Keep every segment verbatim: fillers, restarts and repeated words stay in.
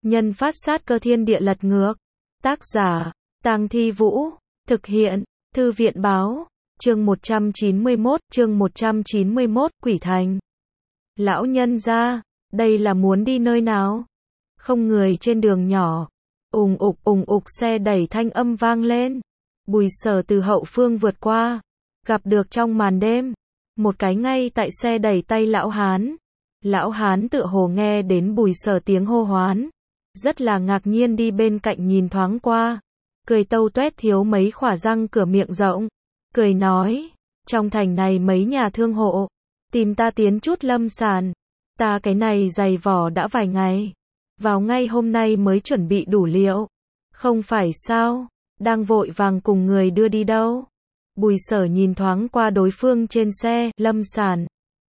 Nhân phát sát cơ thiên địa lật ngược. Tác giả, Tang Thi Vũ. Thực hiện, Thư viện báo. Chương một trăm chín mươi mốt, chương một trăm chín mươi mốt, Quỷ Thành. Lão nhân gia, đây là muốn đi nơi nào? Không người trên đường nhỏ. Ùng ục ùng ục xe đẩy thanh âm vang lên. Bùi Sở từ hậu phương vượt qua. Gặp được trong màn đêm. Một cái ngay tại xe đẩy tay lão hán. Lão hán tựa hồ nghe đến Bùi Sở tiếng hô hoán. Rất là ngạc nhiên đi bên cạnh nhìn thoáng qua. Cười tâu tuét thiếu mấy khỏa răng cửa miệng rộng. Cười nói, trong thành này mấy nhà thương hộ. Tìm ta tiến chút lâm sàn. Ta cái này dày vỏ đã vài ngày. Vào ngay hôm nay mới chuẩn bị đủ liệu. Không phải sao, đang vội vàng cùng người đưa đi đâu. Bùi Sở nhìn thoáng qua đối phương trên xe, lâm sàn.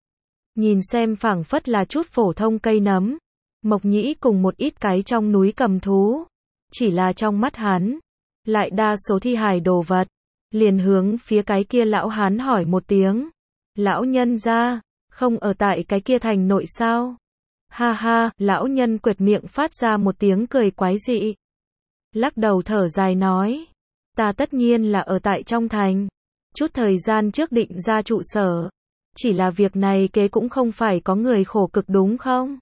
Nhìn xem phảng phất là chút phổ thông cây nấm. Mộc nhĩ cùng một ít cái trong núi cầm thú. Chỉ là trong mắt hắn. Lại đa số thi hài đồ vật. Liền hướng phía cái kia lão hán hỏi một tiếng. Lão nhân gia, không ở tại cái kia thành nội sao? Ha ha, lão nhân quệt miệng phát ra một tiếng cười quái dị. Lắc đầu thở dài nói. Ta tất nhiên là ở tại trong thành. Chút thời gian trước định ra trụ sở. Chỉ là việc này kế cũng không phải có người khổ cực đúng không?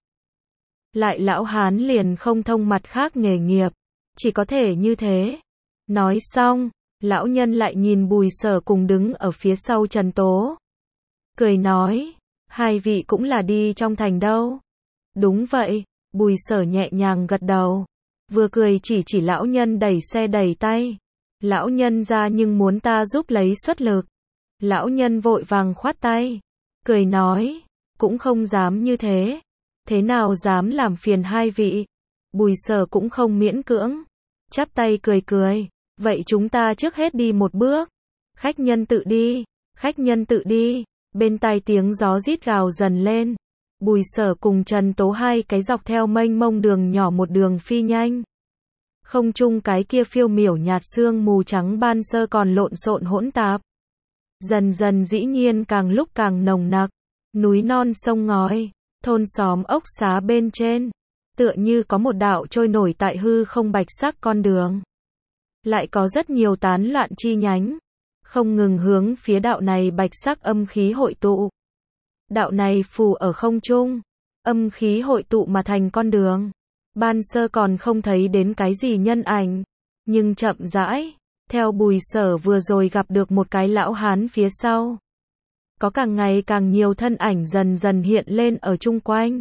Lại lão hán liền không thông mặt khác nghề nghiệp. Chỉ có thể như thế. Nói xong, lão nhân lại nhìn Bùi Sở cùng đứng ở phía sau Trần Tố. Cười nói, hai vị cũng là đi trong thành đâu. Đúng vậy, Bùi Sở nhẹ nhàng gật đầu. Vừa cười chỉ chỉ lão nhân đẩy xe đẩy tay. Lão nhân ra nhưng muốn ta giúp lấy xuất lực. Lão nhân vội vàng khoát tay. Cười nói, cũng không dám như thế. Thế nào dám làm phiền hai vị. Bùi Sở cũng không miễn cưỡng. Chắp tay cười cười. Vậy chúng ta trước hết đi một bước. Khách nhân tự đi. Khách nhân tự đi. Bên tai tiếng gió rít gào dần lên. Bùi Sở cùng Trần Tố hai cái dọc theo mênh mông đường nhỏ một đường phi nhanh. Không trung cái kia phiêu miểu nhạt sương mù trắng ban sơ còn lộn xộn hỗn tạp. Dần dần dĩ nhiên càng lúc càng nồng nặc. Núi non sông ngói, thôn xóm ốc xá bên trên. Tựa như có một đạo trôi nổi tại hư không bạch sắc con đường. Lại có rất nhiều tán loạn chi nhánh. Không ngừng hướng phía đạo này bạch sắc âm khí hội tụ. Đạo này phù ở không trung. Âm khí hội tụ mà thành con đường. Ban sơ còn không thấy đến cái gì nhân ảnh. Nhưng chậm rãi, theo Bùi Sở vừa rồi gặp được một cái lão hán phía sau. Có càng ngày càng nhiều thân ảnh dần dần hiện lên ở chung quanh.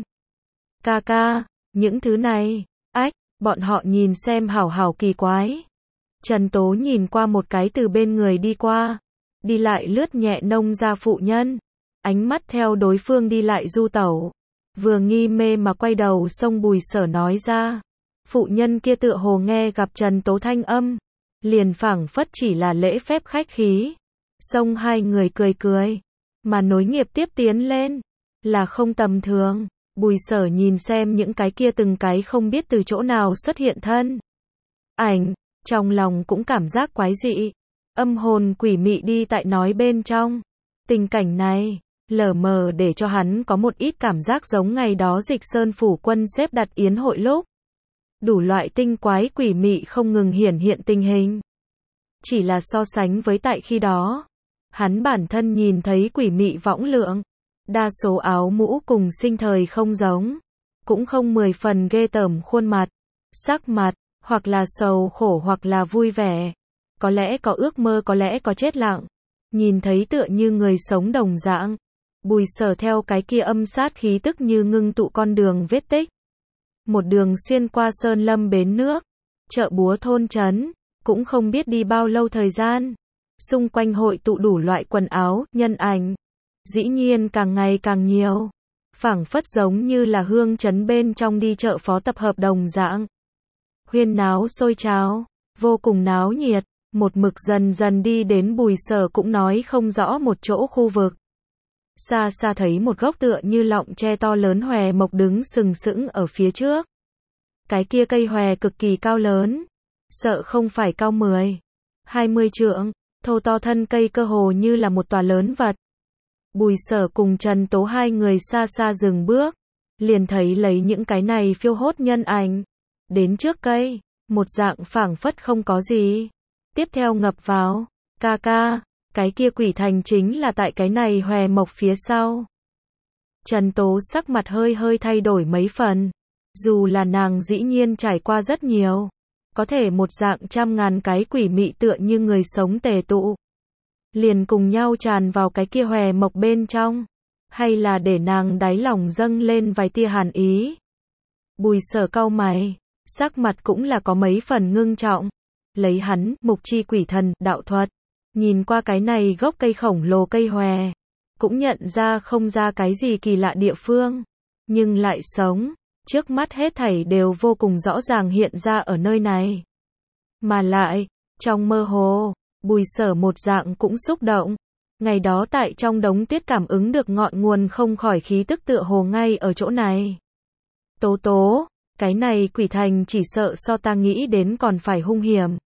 Ca ca, những thứ này, ách, bọn họ nhìn xem hảo hảo kỳ quái. Trần Tố nhìn qua một cái từ bên người đi qua. Đi lại lướt nhẹ nông ra phụ nhân. Ánh mắt theo đối phương đi lại du tẩu. Vừa nghi mê mà quay đầu xông Bùi Sở nói ra. Phụ nhân kia tựa hồ nghe gặp Trần Tố thanh âm. Liền phảng phất chỉ là lễ phép khách khí. Xông hai người cười cười. Mà nối nghiệp tiếp tiến lên. Là không tầm thường. Bùi Sở nhìn xem những cái kia từng cái không biết từ chỗ nào xuất hiện thân. Ảnh, trong lòng cũng cảm giác quái dị. Âm hồn quỷ mị đi tại nói bên trong. Tình cảnh này, lờ mờ để cho hắn có một ít cảm giác giống ngày đó Dịch Sơn phủ quân xếp đặt yến hội lúc. Đủ loại tinh quái quỷ mị không ngừng hiển hiện tình hình. Chỉ là so sánh với tại khi đó. Hắn bản thân nhìn thấy quỷ mị võng lượng. Đa số áo mũ cùng sinh thời không giống. Cũng không mười phần ghê tởm khuôn mặt. Sắc mặt, hoặc là sầu khổ hoặc là vui vẻ. Có lẽ có ước mơ có lẽ có chết lặng. Nhìn thấy tựa như người sống đồng dạng. Bùi Sở theo cái kia âm sát khí tức như ngưng tụ con đường vết tích. Một đường xuyên qua sơn lâm bến nước. Chợ búa thôn trấn. Cũng không biết đi bao lâu thời gian. Xung quanh hội tụ đủ loại quần áo, nhân ảnh. Dĩ nhiên càng ngày càng nhiều. Phảng phất giống như là hương trấn bên trong đi chợ phó tập hợp đồng dạng. Huyên náo sôi trào. Vô cùng náo nhiệt. Một mực dần dần đi đến Bùi Sở cũng nói không rõ một chỗ khu vực. Xa xa thấy một gốc tựa như lọng tre to lớn hòe mộc đứng sừng sững ở phía trước. Cái kia cây hòe cực kỳ cao lớn. Sợ không phải cao mười, hai mươi trượng. Thô to thân cây cơ hồ như là một tòa lớn vật. Bùi Sở cùng Trần Tố hai người xa xa dừng bước. Liền thấy lấy những cái này phiêu hốt nhân ảnh. đến trước cây, một dạng phảng phất không có gì. Tiếp theo ngập vào, ca ca, cái kia quỷ thành chính là tại cái này hòe mộc phía sau. Trần Tố sắc mặt hơi hơi thay đổi mấy phần, dù là nàng dĩ nhiên trải qua rất nhiều, có thể một dạng trăm ngàn cái quỷ mị tựa như người sống tề tụ, liền cùng nhau tràn vào cái kia hòe mộc bên trong, hay là để nàng đáy lòng dâng lên vài tia hàn ý. Bùi Sở cau mày, sắc mặt cũng là có mấy phần ngưng trọng, lấy hắn, mục chi quỷ thần, đạo thuật, nhìn qua cái này gốc cây khổng lồ cây hòe, cũng nhận ra không ra cái gì kỳ lạ địa phương, nhưng lại sống, trước mắt hết thảy đều vô cùng rõ ràng hiện ra ở nơi này. Mà lại, trong mơ hồ, Bùi Sở một dạng cũng xúc động, ngày đó tại trong đống tuyết cảm ứng được ngọn nguồn không khỏi khí tức tựa hồ ngay ở chỗ này. Tố tố, cái này quỷ thành chỉ sợ so ta nghĩ đến còn phải hung hiểm.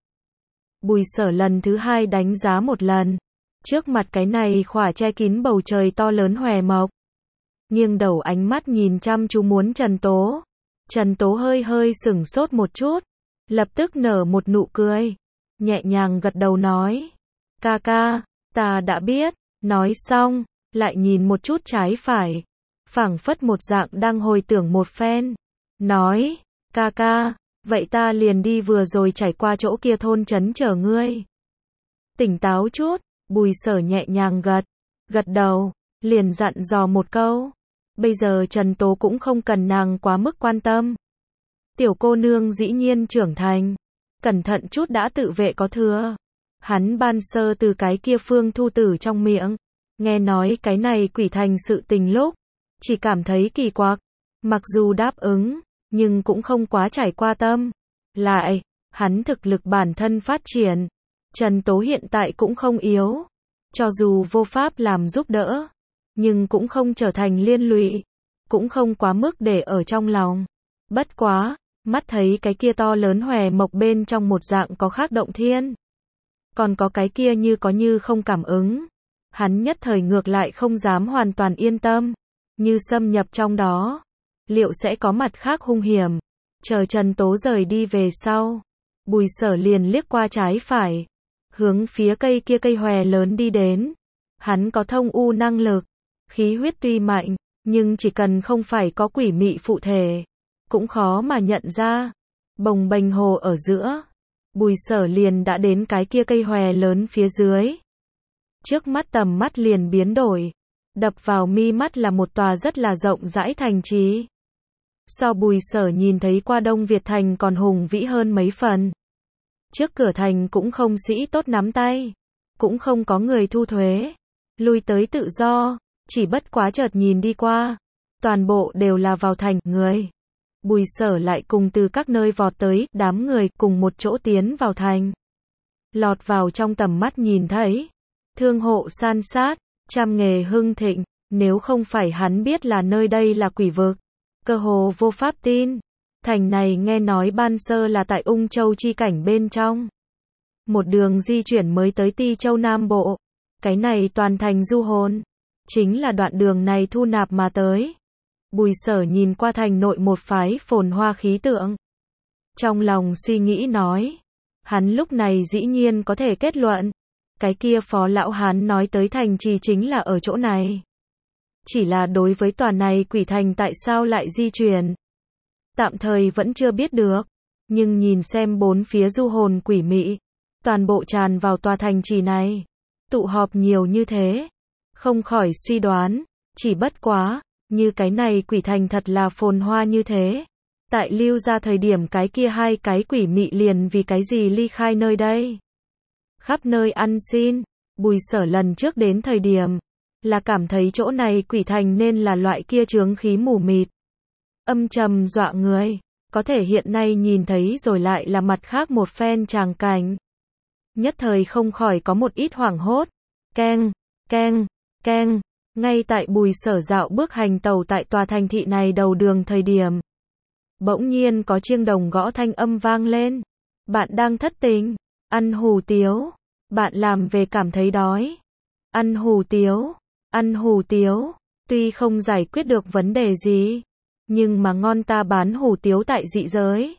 Bùi Sở lần thứ hai đánh giá một lần, trước mặt cái này khỏa che kín bầu trời to lớn hòe mộc. Nghiêng đầu ánh mắt nhìn chăm chú muốn Trần Tố. Trần Tố hơi hơi sửng sốt một chút, lập tức nở một nụ cười, nhẹ nhàng gật đầu nói, ca ca, ta đã biết. Nói xong, lại nhìn một chút trái phải, phảng phất một dạng đang hồi tưởng một phen, nói, ca ca, vậy ta liền đi vừa rồi trải qua chỗ kia thôn trấn chờ ngươi. Tỉnh táo chút, Bùi Sở nhẹ nhàng gật, gật đầu, liền dặn dò một câu. Bây giờ Trần Tố cũng không cần nàng quá mức quan tâm. Tiểu cô nương dĩ nhiên trưởng thành, cẩn thận chút đã tự vệ có thừa. Hắn ban sơ từ cái kia Phương Thu Tử trong miệng, nghe nói cái này quỷ thành sự tình lúc, chỉ cảm thấy kỳ quặc, mặc dù đáp ứng, nhưng cũng không quá trải qua tâm. Lại, hắn thực lực bản thân phát triển, Trần Tố hiện tại cũng không yếu, cho dù vô pháp làm giúp đỡ, nhưng cũng không trở thành liên lụy, cũng không quá mức để ở trong lòng. Bất quá, mắt thấy cái kia to lớn hòe mộc bên trong một dạng có khác động thiên, còn có cái kia như có như không cảm ứng, hắn nhất thời ngược lại không dám hoàn toàn yên tâm, như xâm nhập trong đó, liệu sẽ có mặt khác hung hiểm. Chờ Trần Tố rời đi về sau, Bùi Sở liền liếc qua trái phải, hướng phía cây kia cây hòe lớn đi đến. Hắn có thông u năng lực, khí huyết tuy mạnh, nhưng chỉ cần không phải có quỷ mị phụ thể, cũng khó mà nhận ra. Bồng bềnh hồ ở giữa, Bùi Sở liền đã đến cái kia cây hòe lớn phía dưới. Trước mắt tầm mắt liền biến đổi, đập vào mi mắt là một tòa rất là rộng rãi thành trì. So Bùi Sở nhìn thấy qua Đông Việt thành còn hùng vĩ hơn mấy phần. Trước cửa thành cũng không sĩ tốt nắm tay, cũng không có người thu thuế, lui tới tự do, chỉ bất quá chợt nhìn đi qua, toàn bộ đều là vào thành người. Bùi Sở lại cùng từ các nơi vọt tới, đám người cùng một chỗ tiến vào thành. Lọt vào trong tầm mắt nhìn thấy, thương hộ san sát, trăm nghề hưng thịnh, nếu không phải hắn biết là nơi đây là quỷ vực, cơ hồ vô pháp tin. Thành này nghe nói ban sơ là tại Ung Châu chi cảnh bên trong. Một đường di chuyển mới tới Ti Châu Nam Bộ. Cái này toàn thành du hồn, chính là đoạn đường này thu nạp mà tới. Bùi Sở nhìn qua thành nội một phái phồn hoa khí tượng. Trong lòng suy nghĩ nói, hắn lúc này dĩ nhiên có thể kết luận, cái kia Phó lão hán nói tới thành trì chính là ở chỗ này. Chỉ là đối với tòa này quỷ thành tại sao lại di chuyển, tạm thời vẫn chưa biết được, nhưng nhìn xem bốn phía du hồn quỷ mị, toàn bộ tràn vào tòa thành trì này, tụ họp nhiều như thế, không khỏi suy đoán, chỉ bất quá, như cái này quỷ thành thật là phồn hoa như thế. Tại lưu ra thời điểm cái kia hai cái quỷ mị liền vì cái gì ly khai nơi đây. Khắp nơi ăn xin, Bùi Sở lần trước đến thời điểm, là cảm thấy chỗ này quỷ thành nên là loại kia chướng khí mù mịt, âm trầm dọa người, có thể hiện nay nhìn thấy rồi lại là mặt khác một phen tràng cảnh. Nhất thời không khỏi có một ít hoảng hốt, keng, keng, keng, ngay tại Bùi Sở dạo bước hành tàu tại tòa thành thị này đầu đường thời điểm. Bỗng nhiên có chiêng đồng gõ thanh âm vang lên, bạn đang thất tình, ăn hủ tiếu, bạn làm về cảm thấy đói, ăn hủ tiếu, ăn hủ tiếu, tuy không giải quyết được vấn đề gì, nhưng mà ngon ta bán hủ tiếu tại dị giới.